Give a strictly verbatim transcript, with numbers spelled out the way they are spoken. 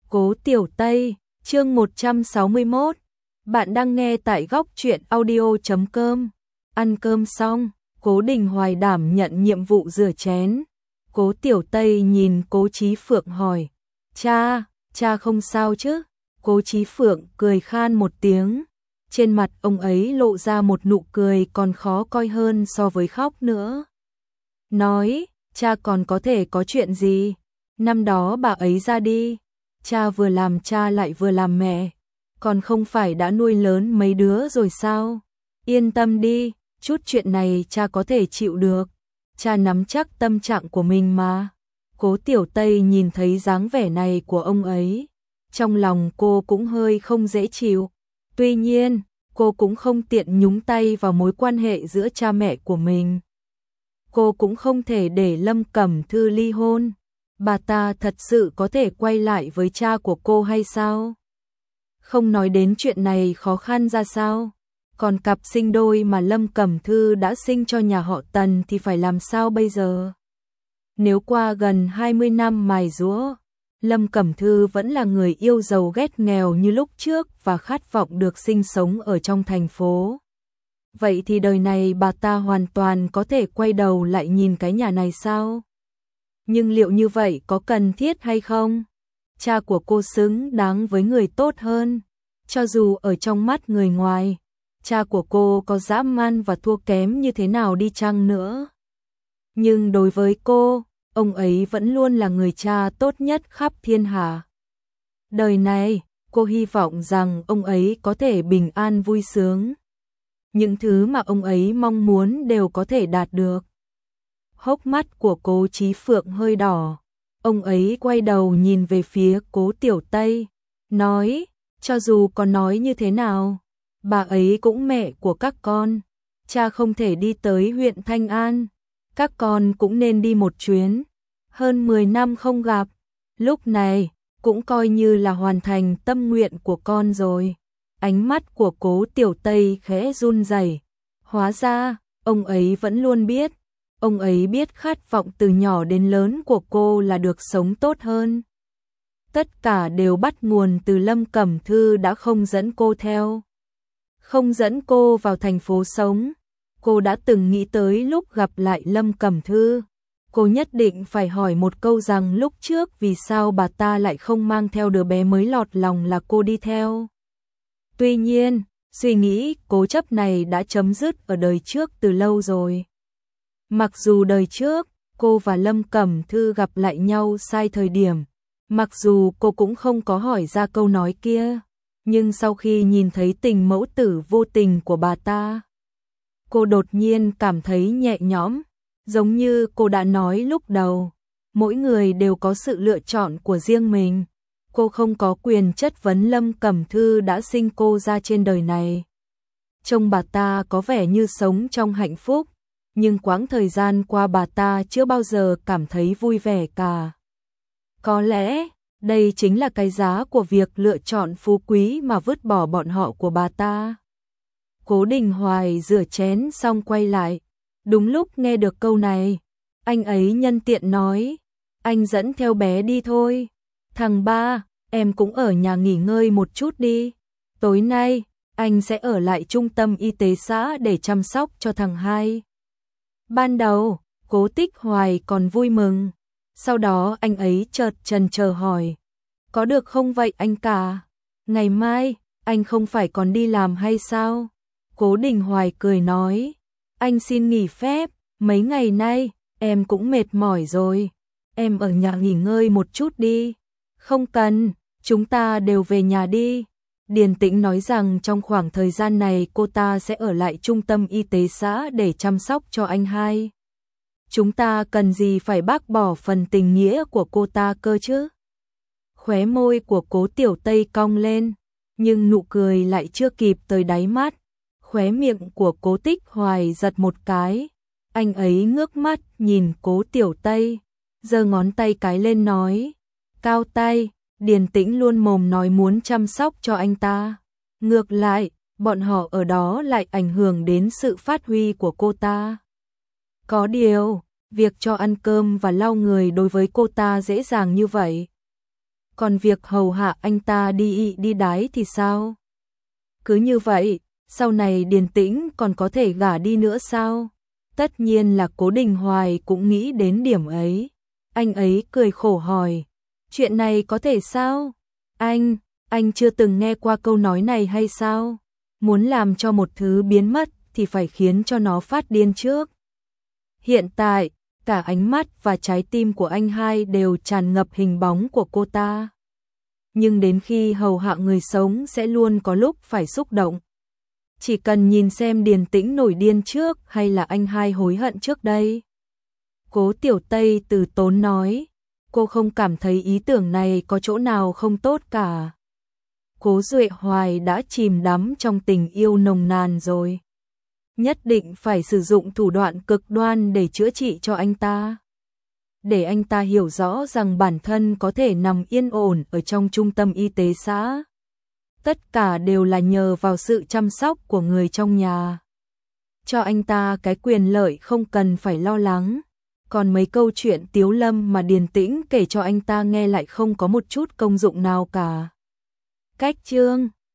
Cố Tiểu Tây, chương một trăm sáu mươi mốt. Bạn đang nghe tại góc truyện audio chấm com. Ăn cơm xong, Cố Đình Hoài đảm nhận nhiệm vụ rửa chén. Cố Tiểu Tây nhìn Cố Chí Phượng hỏi, cha, cha không sao chứ? Cố Chí Phượng cười khan một tiếng. Trên mặt ông ấy lộ ra một nụ cười còn khó coi hơn so với khóc nữa. Nói, cha còn có thể có chuyện gì? Năm đó bà ấy ra đi, cha vừa làm cha lại vừa làm mẹ, còn không phải đã nuôi lớn mấy đứa rồi sao? Yên tâm đi, chút chuyện này cha có thể chịu được, cha nắm chắc tâm trạng của mình mà. Cố Tiểu Tây nhìn thấy dáng vẻ này của ông ấy, trong lòng cô cũng hơi không dễ chịu. Tuy nhiên, cô cũng không tiện nhúng tay vào mối quan hệ giữa cha mẹ của mình. Cô cũng không thể để Lâm Cẩm Thư ly hôn. Bà ta thật sự có thể quay lại với cha của cô hay sao? Không nói đến chuyện này khó khăn ra sao, còn cặp sinh đôi mà Lâm Cẩm Thư đã sinh cho nhà họ Tần thì phải làm sao bây giờ? Nếu qua gần hai mươi năm mài giũa, Lâm Cẩm Thư vẫn là người yêu giàu ghét nghèo như lúc trước và khát vọng được sinh sống ở trong thành phố. Vậy thì đời này bà ta hoàn toàn có thể quay đầu lại nhìn cái nhà này sao? Nhưng liệu như vậy có cần thiết hay không? Cha của cô xứng đáng với người tốt hơn. Cho dù ở trong mắt người ngoài, cha của cô có dã man và thua kém như thế nào đi chăng nữa. Nhưng đối với cô, ông ấy vẫn luôn là người cha tốt nhất khắp thiên hạ. Đời này, cô hy vọng rằng ông ấy có thể bình an vui sướng. Những thứ mà ông ấy mong muốn đều có thể đạt được. Hốc mắt của Cố Chí Phượng hơi đỏ. Ông ấy quay đầu nhìn về phía Cố Tiểu Tây, nói, cho dù có nói như thế nào, bà ấy cũng mẹ của các con. Cha không thể đi tới huyện Thanh An, các con cũng nên đi một chuyến. Hơn mười năm không gặp, lúc này cũng coi như là hoàn thành tâm nguyện của con rồi. Ánh mắt của Cố Tiểu Tây khẽ run rẩy. Hóa ra, ông ấy vẫn luôn biết. Ông ấy biết khát vọng từ nhỏ đến lớn của cô là được sống tốt hơn. Tất cả đều bắt nguồn từ Lâm Cẩm Thư đã không dẫn cô theo. Không dẫn cô vào thành phố sống. Cô đã từng nghĩ tới lúc gặp lại Lâm Cẩm Thư, cô nhất định phải hỏi một câu rằng lúc trước vì sao bà ta lại không mang theo đứa bé mới lọt lòng là cô đi theo. Tuy nhiên, suy nghĩ cố chấp này đã chấm dứt ở đời trước từ lâu rồi. Mặc dù đời trước, cô và Lâm Cẩm Thư gặp lại nhau sai thời điểm, mặc dù cô cũng không có hỏi ra câu nói kia, nhưng sau khi nhìn thấy tình mẫu tử vô tình của bà ta, cô đột nhiên cảm thấy nhẹ nhõm, giống như cô đã nói lúc đầu, mỗi người đều có sự lựa chọn của riêng mình, cô không có quyền chất vấn Lâm Cẩm Thư đã sinh cô ra trên đời này. Trông bà ta có vẻ như sống trong hạnh phúc, nhưng quãng thời gian qua bà ta chưa bao giờ cảm thấy vui vẻ cả. Có lẽ, đây chính là cái giá của việc lựa chọn phú quý mà vứt bỏ bọn họ của bà ta. Cố Đình Hoài rửa chén xong quay lại. Đúng lúc nghe được câu này, anh ấy nhân tiện nói, anh dẫn theo bé đi thôi. Thằng ba, em cũng ở nhà nghỉ ngơi một chút đi. Tối nay, anh sẽ ở lại trung tâm y tế xã để chăm sóc cho thằng hai. Ban đầu, Cố Tích Hoài còn vui mừng. Sau đó anh ấy chợt chần chờ hỏi, có được không vậy anh cả? Ngày mai, anh không phải còn đi làm hay sao? Cố Đình Hoài cười nói, anh xin nghỉ phép, mấy ngày nay, em cũng mệt mỏi rồi. Em ở nhà nghỉ ngơi một chút đi. Không cần, chúng ta đều về nhà đi. Điền Tĩnh nói rằng trong khoảng thời gian này cô ta sẽ ở lại trung tâm y tế xã để chăm sóc cho anh hai. Chúng ta cần gì phải bác bỏ phần tình nghĩa của cô ta cơ chứ? Khóe môi của Cố Tiểu Tây cong lên, nhưng nụ cười lại chưa kịp tới đáy mắt. Khóe miệng của Cố Tích Hoài giật một cái, anh ấy ngước mắt nhìn Cố Tiểu Tây, giơ ngón tay cái lên nói, cao tay. Điền Tĩnh luôn mồm nói muốn chăm sóc cho anh ta. Ngược lại, bọn họ ở đó lại ảnh hưởng đến sự phát huy của cô ta. Có điều, việc cho ăn cơm và lau người đối với cô ta dễ dàng như vậy. còn việc hầu hạ anh ta đi ị đi đái thì sao? Cứ như vậy, sau này Điền Tĩnh còn có thể gả đi nữa sao? Tất nhiên là Cố Đình Hoài cũng nghĩ đến điểm ấy. Anh ấy cười khổ hỏi, chuyện này có thể sao? Anh, anh chưa từng nghe qua câu nói này hay sao? Muốn làm cho một thứ biến mất thì phải khiến cho nó phát điên trước. Hiện tại, cả ánh mắt và trái tim của anh hai đều tràn ngập hình bóng của cô ta. Nhưng đến khi hầu hạ người sống sẽ luôn có lúc phải xúc động. Chỉ cần nhìn xem Điền Tĩnh nổi điên trước hay là anh hai hối hận trước đây. Cố Tiểu Tây từ tốn nói, cô không cảm thấy ý tưởng này có chỗ nào không tốt cả. Cố Duệ Hoài đã chìm đắm trong tình yêu nồng nàn rồi. Nhất định phải sử dụng thủ đoạn cực đoan để chữa trị cho anh ta. Để anh ta hiểu rõ rằng bản thân có thể nằm yên ổn ở trong trung tâm y tế xã. Tất cả đều là nhờ vào sự chăm sóc của người trong nhà. Cho anh ta cái quyền lợi không cần phải lo lắng. Còn mấy câu chuyện tiếu lâm mà Điền Tĩnh kể cho anh ta nghe lại không có một chút công dụng nào cả. Cách chương